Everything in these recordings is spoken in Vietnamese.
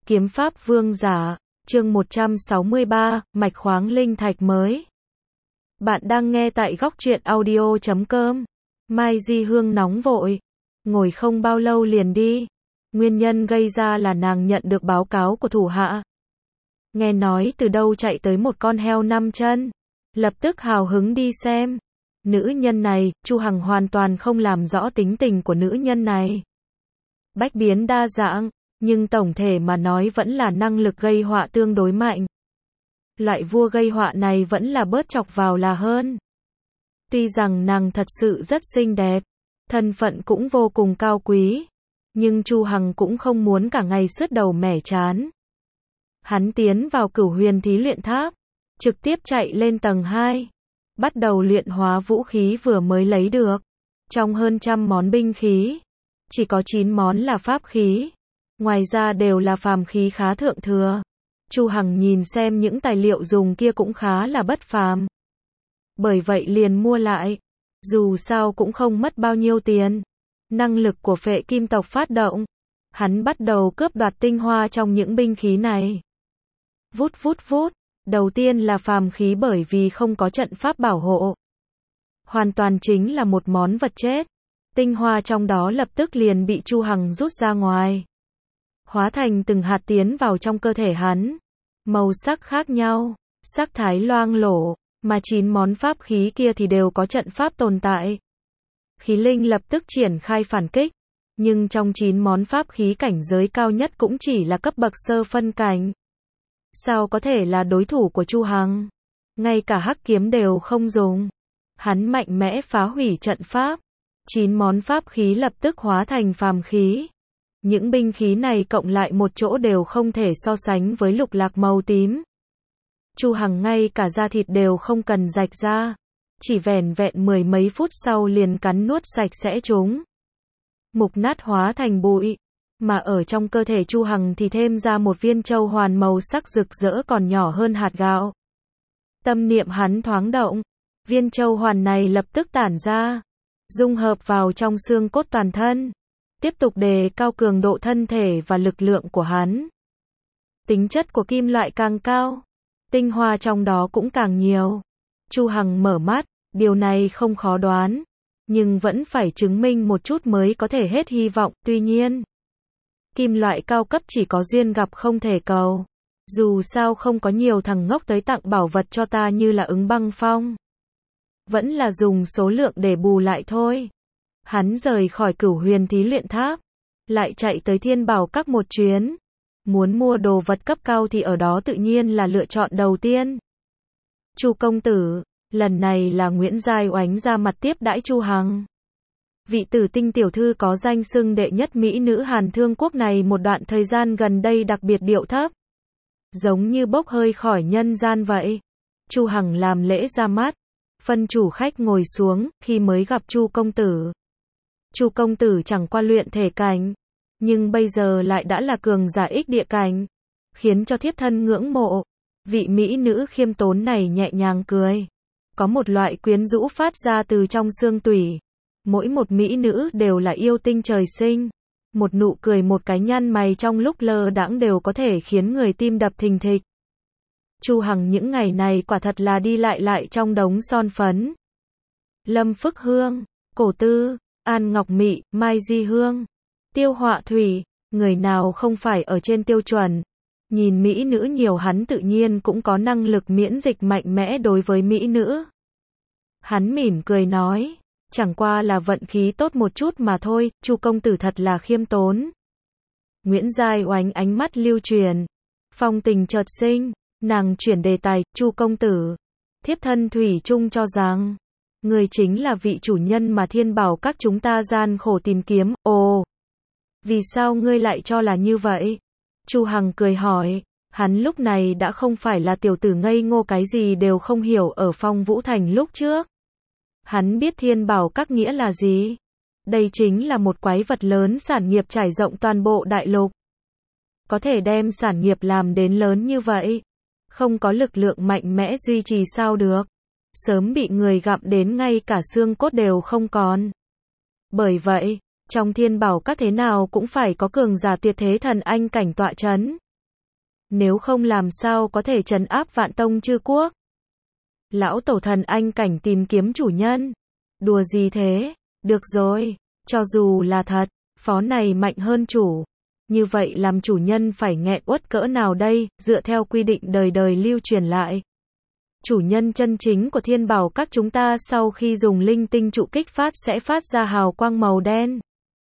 Kiếm pháp vương giả, chương 163, mạch khoáng linh thạch mới. Bạn đang nghe tại góc truyện audio.com. Mai Di Hương nóng vội, ngồi không bao lâu liền đi. Nguyên nhân gây ra là nàng nhận được báo cáo của thủ hạ. Nghe nói từ đâu chạy tới một con heo 5 chân, lập tức hào hứng đi xem. Nữ nhân này, Chu Hằng hoàn toàn không làm rõ tính tình của nữ nhân này. Bách biến đa dạng, nhưng tổng thể mà nói vẫn là năng lực gây họa tương đối mạnh. Loại vua gây họa này vẫn là bớt chọc vào là hơn. Tuy rằng nàng thật sự rất xinh đẹp, thân phận cũng vô cùng cao quý, nhưng Chu Hằng cũng không muốn cả ngày sứt đầu mẻ chán. Hắn tiến vào Cửu Huyền Thí Luyện Tháp, trực tiếp chạy lên tầng 2, bắt đầu luyện hóa vũ khí vừa mới lấy được. Trong hơn 100 món binh khí, chỉ có 9 món là pháp khí, ngoài ra đều là phàm khí khá thượng thừa. Chu Hằng nhìn xem những tài liệu dùng kia cũng khá là bất phàm, bởi vậy liền mua lại, dù sao cũng không mất bao nhiêu tiền. Năng lực của Phệ Kim tộc phát động, hắn bắt đầu cướp đoạt tinh hoa trong những binh khí này. Vút vút vút, đầu tiên là phàm khí bởi vì không có trận pháp bảo hộ, hoàn toàn chính là một món vật chết. Tinh hoa trong đó lập tức liền bị Chu Hằng rút ra ngoài, hóa thành từng hạt tiến vào trong cơ thể hắn. Màu sắc khác nhau, sắc thái loang lổ, mà 9 món pháp khí kia thì đều có trận pháp tồn tại. Khí linh lập tức triển khai phản kích, nhưng trong 9 món pháp khí cảnh giới cao nhất cũng chỉ là cấp bậc sơ phân cảnh. Sao có thể là đối thủ của Chu Hằng? Ngay cả hắc kiếm đều không dùng. Hắn mạnh mẽ phá hủy trận pháp. 9 món pháp khí lập tức hóa thành phàm khí. Những binh khí này cộng lại một chỗ đều không thể so sánh với lục lạc màu tím. Chu Hằng ngay cả da thịt đều không cần rạch ra, chỉ vẻn vẹn 10 mấy phút sau liền cắn nuốt sạch sẽ chúng. Mục nát hóa thành bụi, mà ở trong cơ thể Chu Hằng thì thêm ra một viên châu hoàn màu sắc rực rỡ còn nhỏ hơn hạt gạo. Tâm niệm hắn thoáng động, viên châu hoàn này lập tức tản ra, dung hợp vào trong xương cốt toàn thân, tiếp tục đề cao cường độ thân thể và lực lượng của hắn. Tính chất của kim loại càng cao, tinh hoa trong đó cũng càng nhiều. Chu Hằng mở mắt, điều này không khó đoán, nhưng vẫn phải chứng minh một chút mới có thể hết hy vọng. Tuy nhiên, kim loại cao cấp chỉ có duyên gặp không thể cầu. Dù sao không có nhiều thằng ngốc tới tặng bảo vật cho ta như là Ứng Băng Phong. Vẫn là dùng số lượng để bù lại thôi. Hắn rời khỏi Cửu Huyền Thí Luyện Tháp, lại chạy tới Thiên Bảo Các một chuyến. Muốn mua đồ vật cấp cao thì ở đó tự nhiên là lựa chọn đầu tiên. Chu công tử, lần này là Nguyễn Giai Oánh ra mặt tiếp đãi Chu Hằng. Vị Tử Tinh tiểu thư có danh xưng đệ nhất mỹ nữ Hàn Thương quốc này một đoạn thời gian gần đây đặc biệt điệu thấp, giống như bốc hơi khỏi nhân gian vậy. Chu Hằng làm lễ ra mắt, phân chủ khách ngồi xuống. Khi mới gặp Chu công tử, Chu công tử chẳng qua luyện thể cảnh, nhưng bây giờ lại đã là cường giả ích địa cảnh, khiến cho thiếp thân ngưỡng mộ. Vị mỹ nữ khiêm tốn này nhẹ nhàng cười, có một loại quyến rũ phát ra từ trong xương tủy. Mỗi một mỹ nữ đều là yêu tinh trời sinh, một nụ cười một cái nhăn mày trong lúc lơ đãng đều có thể khiến người tim đập thình thịch. Chu Hằng những ngày này quả thật là đi lại trong đống son phấn. Lâm Phức Hương, Cổ Tư, An Ngọc Mị, Mai Di Hương, Tiêu Họa Thủy, người nào không phải ở trên tiêu chuẩn. Nhìn mỹ nữ nhiều hắn tự nhiên cũng có năng lực miễn dịch mạnh mẽ đối với mỹ nữ. Hắn mỉm cười nói, chẳng qua là vận khí tốt một chút mà thôi. Chu công tử thật là khiêm tốn. Nguyễn Giai Oánh ánh mắt lưu truyền, phong tình chợt sinh, nàng chuyển đề tài. Chu công tử, thiếp thân thủy chung cho rằng người chính là vị chủ nhân mà Thiên Bảo Các chúng ta gian khổ tìm kiếm. Ồ, vì sao ngươi lại cho là như vậy? Chu Hằng cười hỏi, hắn lúc này đã không phải là tiểu tử ngây ngô cái gì đều không hiểu ở Phong Vũ Thành lúc trước. Hắn biết Thiên Bảo Các nghĩa là gì. Đây chính là một quái vật lớn sản nghiệp trải rộng toàn bộ đại lục. Có thể đem sản nghiệp làm đến lớn như vậy, không có lực lượng mạnh mẽ duy trì sao được. Sớm bị người gặm đến ngay cả xương cốt đều không còn. Bởi vậy, trong Thiên Bảo Các thế nào cũng phải có cường giả tuyệt thế thần anh cảnh tọa chấn. Nếu không làm sao có thể trấn áp vạn tông chư quốc. Lão tổ thần anh cảnh tìm kiếm chủ nhân. Đùa gì thế? Được rồi, cho dù là thật, phó này mạnh hơn chủ. Như vậy làm chủ nhân phải nghẹn uất cỡ nào đây, dựa theo quy định đời đời lưu truyền lại. Chủ nhân chân chính của thiên bảo các chúng ta sau khi dùng linh tinh trụ kích phát sẽ phát ra hào quang màu đen.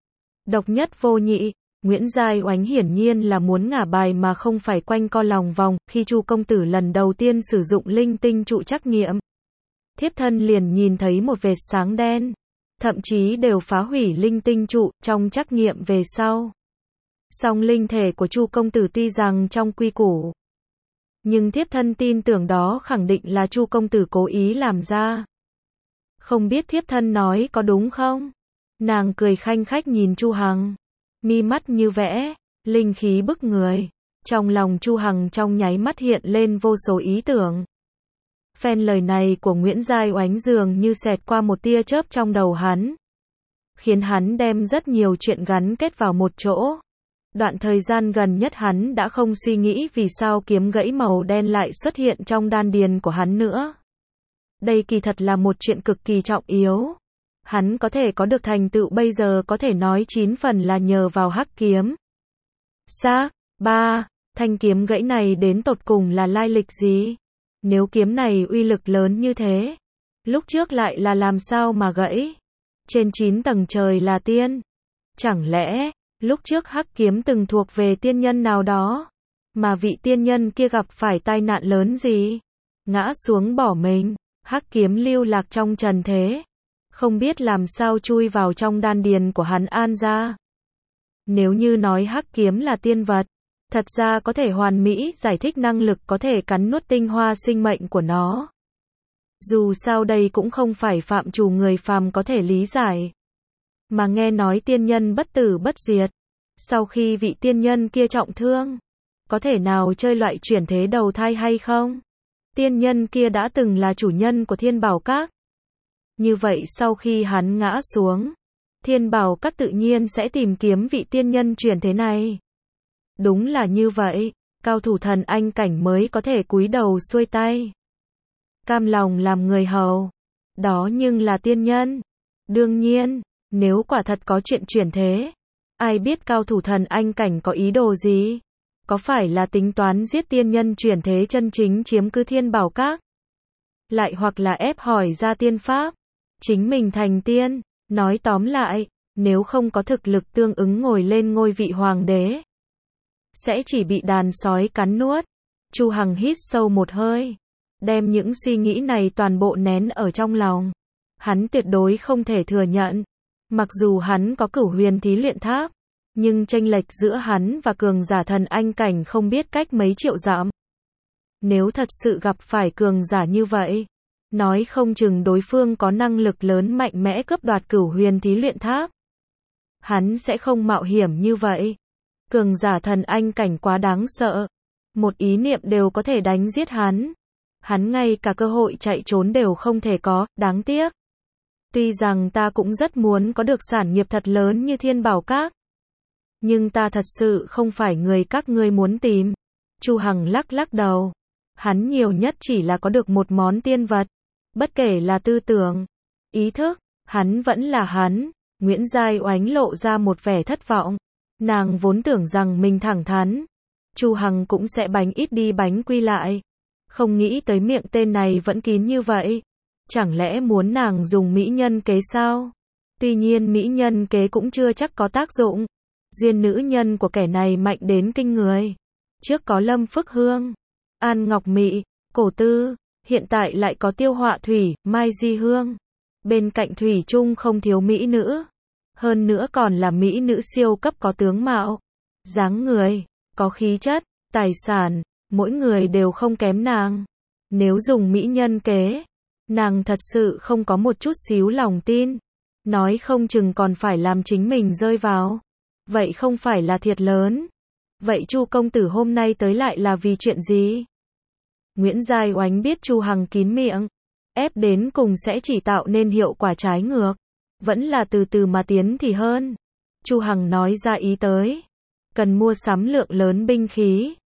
Độc nhất vô nhị, Nguyễn Giai Oánh hiển nhiên là muốn ngả bài mà không phải quanh co lòng vòng, khi Chu công tử lần đầu tiên sử dụng linh tinh trụ trắc nghiệm. Thiếp thân liền nhìn thấy một vệt sáng đen, thậm chí đều phá hủy linh tinh trụ trong trắc nghiệm về sau. Song linh thể của Chu công tử tuy rằng trong quy củ, nhưng thiếp thân tin tưởng đó khẳng định là Chu công tử cố ý làm ra. Không biết thiếp thân nói có đúng không? Nàng cười khanh khách nhìn Chu Hằng, mi mắt như vẽ, linh khí bức người. Trong lòng Chu Hằng trong nháy mắt hiện lên vô số ý tưởng. Phen lời này của Nguyễn Giai Oánh dường như xẹt qua một tia chớp trong đầu hắn, khiến hắn đem rất nhiều chuyện gắn kết vào một chỗ. Đoạn thời gian gần nhất hắn đã không suy nghĩ vì sao kiếm gãy màu đen lại xuất hiện trong đan điền của hắn nữa. Đây kỳ thật là một chuyện cực kỳ trọng yếu. Hắn có thể có được thành tựu bây giờ có thể nói 9 phần là nhờ vào hắc kiếm. Xác, 3. Thanh kiếm gãy này đến tột cùng là lai lịch gì? Nếu kiếm này uy lực lớn như thế, lúc trước lại là làm sao mà gãy? Trên 9 tầng trời là tiên. Chẳng lẽ lúc trước hắc kiếm từng thuộc về tiên nhân nào đó, mà vị tiên nhân kia gặp phải tai nạn lớn gì, ngã xuống bỏ mình, hắc kiếm lưu lạc trong trần thế, không biết làm sao chui vào trong đan điền của hắn an ra. Nếu như nói hắc kiếm là tiên vật, thật ra có thể hoàn mỹ giải thích năng lực có thể cắn nuốt tinh hoa sinh mệnh của nó. Dù sao đây cũng không phải phạm trù người phàm có thể lý giải. Mà nghe nói tiên nhân bất tử bất diệt, sau khi vị tiên nhân kia trọng thương, có thể nào chơi loại chuyển thế đầu thai hay không? Tiên nhân kia đã từng là chủ nhân của Thiên Bảo Các. Như vậy sau khi hắn ngã xuống, Thiên Bảo Các tự nhiên sẽ tìm kiếm vị tiên nhân chuyển thế này. Đúng là như vậy, cao thủ thần anh cảnh mới có thể cúi đầu xuôi tay, cam lòng làm người hầu. Đó nhưng là tiên nhân. Đương nhiên, nếu quả thật có chuyện chuyển thế, ai biết cao thủ thần anh cảnh có ý đồ gì? Có phải là tính toán giết tiên nhân chuyển thế chân chính chiếm cứ Thiên Bảo Các? Lại hoặc là ép hỏi ra tiên pháp, chính mình thành tiên? Nói tóm lại, nếu không có thực lực tương ứng ngồi lên ngôi vị hoàng đế, sẽ chỉ bị đàn sói cắn nuốt. Chu Hằng hít sâu một hơi, đem những suy nghĩ này toàn bộ nén ở trong lòng. Hắn tuyệt đối không thể thừa nhận, mặc dù hắn có Cửu Huyền Thí Luyện Tháp, nhưng chênh lệch giữa hắn và cường giả thần anh cảnh không biết cách mấy triệu dặm. Nếu thật sự gặp phải cường giả như vậy, nói không chừng đối phương có năng lực lớn mạnh mẽ cướp đoạt Cửu Huyền Thí Luyện Tháp, hắn sẽ không mạo hiểm như vậy. Cường giả thần anh cảnh quá đáng sợ, một ý niệm đều có thể đánh giết hắn. Hắn ngay cả cơ hội chạy trốn đều không thể có, đáng tiếc. Tuy rằng ta cũng rất muốn có được sản nghiệp thật lớn như Thiên Bảo Các, nhưng ta thật sự không phải người các ngươi muốn tìm. Chu Hằng lắc lắc đầu. Hắn nhiều nhất chỉ là có được một món tiên vật. Bất kể là tư tưởng, ý thức, hắn vẫn là hắn. Nguyễn Giai Oánh lộ ra một vẻ thất vọng. Nàng vốn tưởng rằng mình thẳng thắn, Chu Hằng cũng sẽ bánh ít đi bánh quy lại. Không nghĩ tới miệng tên này vẫn kín như vậy. Chẳng lẽ muốn nàng dùng mỹ nhân kế sao? Tuy nhiên mỹ nhân kế cũng chưa chắc có tác dụng. Duyên nữ nhân của kẻ này mạnh đến kinh người. Trước có Lâm Phức Hương, An Ngọc Mị, Cổ Tư, hiện tại lại có Tiêu Họa Thủy, Mai Di Hương. Bên cạnh Thủy Chung không thiếu mỹ nữ. Hơn nữa còn là mỹ nữ siêu cấp có tướng mạo, dáng người, có khí chất, tài sản, mỗi người đều không kém nàng. Nếu dùng mỹ nhân kế, nàng thật sự không có một chút xíu lòng tin, nói không chừng còn phải làm chính mình rơi vào. Vậy không phải là thiệt lớn. Vậy Chu công tử hôm nay tới lại là vì chuyện gì? Nguyễn Giai Oánh biết Chu Hằng kín miệng, ép đến cùng sẽ chỉ tạo nên hiệu quả trái ngược. Vẫn là từ từ mà tiến thì hơn. Chu Hằng nói ra ý tới, cần mua sắm lượng lớn binh khí.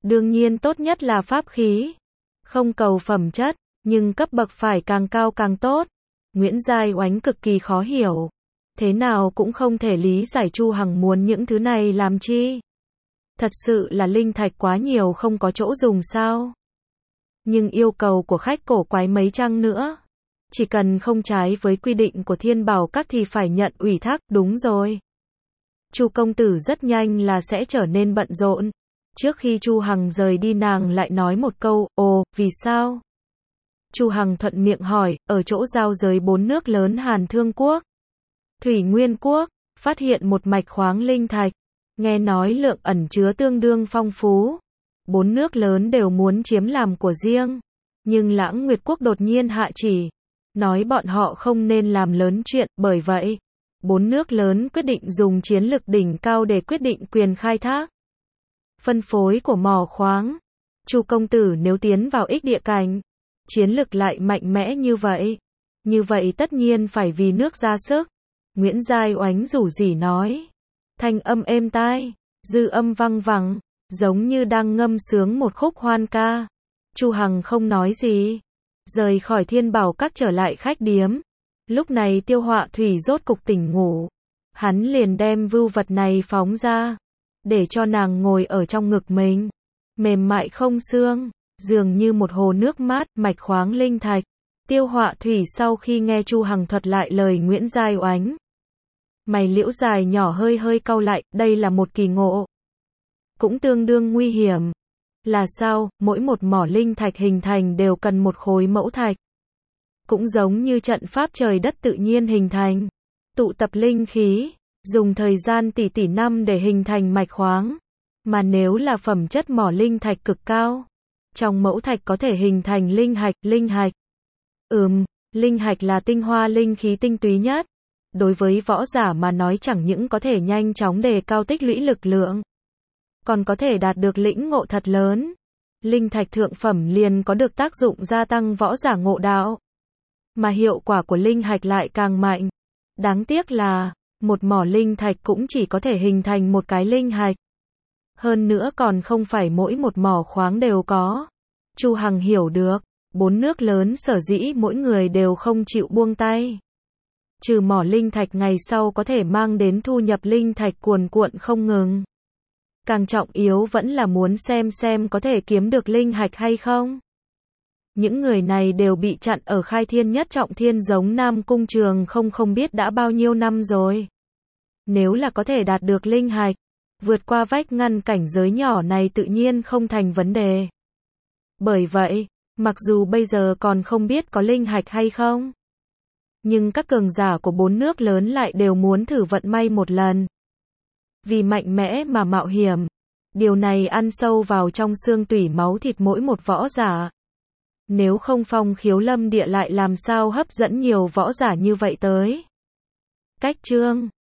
Đương nhiên tốt nhất là pháp khí. Không cầu phẩm chất, nhưng cấp bậc phải càng cao càng tốt. Nguyễn Giai Oánh cực kỳ khó hiểu. Thế nào cũng không thể lý giải Chu Hằng muốn những thứ này làm chi. Thật sự là linh thạch quá nhiều không có chỗ dùng sao? Nhưng yêu cầu của khách cổ quái mấy chăng nữa? Chỉ cần không trái với quy định của Thiên Bảo Các thì phải nhận ủy thác, đúng rồi. Chu công tử rất nhanh là sẽ trở nên bận rộn. Trước khi Chu Hằng rời đi nàng lại nói một câu, ồ, vì sao? Chu Hằng thuận miệng hỏi, ở chỗ giao giới 4 nước lớn Hàn Thương Quốc, Thủy Nguyên Quốc, phát hiện một mạch khoáng linh thạch. Nghe nói lượng ẩn chứa tương đương phong phú. 4 nước lớn đều muốn chiếm làm của riêng. Nhưng Lãng Nguyệt Quốc đột nhiên hạ chỉ. Nói bọn họ không nên làm lớn chuyện, bởi vậy 4 nước lớn quyết định dùng chiến lực đỉnh cao để quyết định quyền khai thác. Phân phối của mỏ khoáng. Chu công tử nếu tiến vào ích địa cảnh, chiến lực lại mạnh mẽ như vậy tất nhiên phải vì nước ra sức. Nguyễn Giai Oánh rủ rỉ nói. Thanh âm êm tai, dư âm văng vẳng, giống như đang ngâm sướng một khúc hoan ca. Chu Hằng không nói gì, rời khỏi Thiên Bảo Các trở lại khách điếm. Lúc này Tiêu Họa Thủy rốt cục tỉnh ngủ. Hắn liền đem vưu vật này phóng ra, để cho nàng ngồi ở trong ngực mình. Mềm mại không xương, dường như một hồ nước mát, mạch khoáng linh thạch. Tiêu Họa Thủy sau khi nghe Chu Hằng thuật lại lời Nguyễn Giai Oánh, mày liễu dài nhỏ hơi hơi cau lại, đây là một kỳ ngộ. Cũng tương đương nguy hiểm. Là sao, mỗi một mỏ linh thạch hình thành đều cần một khối mẫu thạch. Cũng giống như trận pháp trời đất tự nhiên hình thành. Tụ tập linh khí, dùng thời gian tỷ tỷ năm để hình thành mạch khoáng. Mà nếu là phẩm chất mỏ linh thạch cực cao, trong mẫu thạch có thể hình thành linh hạch. Linh hạch là tinh hoa linh khí tinh túy nhất. Đối với võ giả mà nói chẳng những có thể nhanh chóng đề cao tích lũy lực lượng, còn có thể đạt được lĩnh ngộ thật lớn. Linh thạch thượng phẩm liền có được tác dụng gia tăng võ giả ngộ đạo. Mà hiệu quả của linh hạch lại càng mạnh. Đáng tiếc là, một mỏ linh thạch cũng chỉ có thể hình thành một cái linh hạch. Hơn nữa còn không phải mỗi một mỏ khoáng đều có. Chu Hằng hiểu được, 4 nước lớn sở dĩ mỗi người đều không chịu buông tay. Trừ mỏ linh thạch ngày sau có thể mang đến thu nhập linh thạch cuồn cuộn không ngừng. Càng trọng yếu vẫn là muốn xem có thể kiếm được linh hạch hay không. Những người này đều bị chặn ở Khai Thiên Nhất Trọng Thiên giống Nam Cung Trường không biết đã bao nhiêu năm rồi. Nếu là có thể đạt được linh hạch, vượt qua vách ngăn cảnh giới nhỏ này tự nhiên không thành vấn đề. Bởi vậy, mặc dù bây giờ còn không biết có linh hạch hay không, nhưng các cường giả của 4 nước lớn lại đều muốn thử vận may một lần. Vì mạnh mẽ mà mạo hiểm. Điều này ăn sâu vào trong xương tủy máu thịt mỗi một võ giả. Nếu không Phong Khiếu Lâm Địa lại làm sao hấp dẫn nhiều võ giả như vậy tới. Cách chương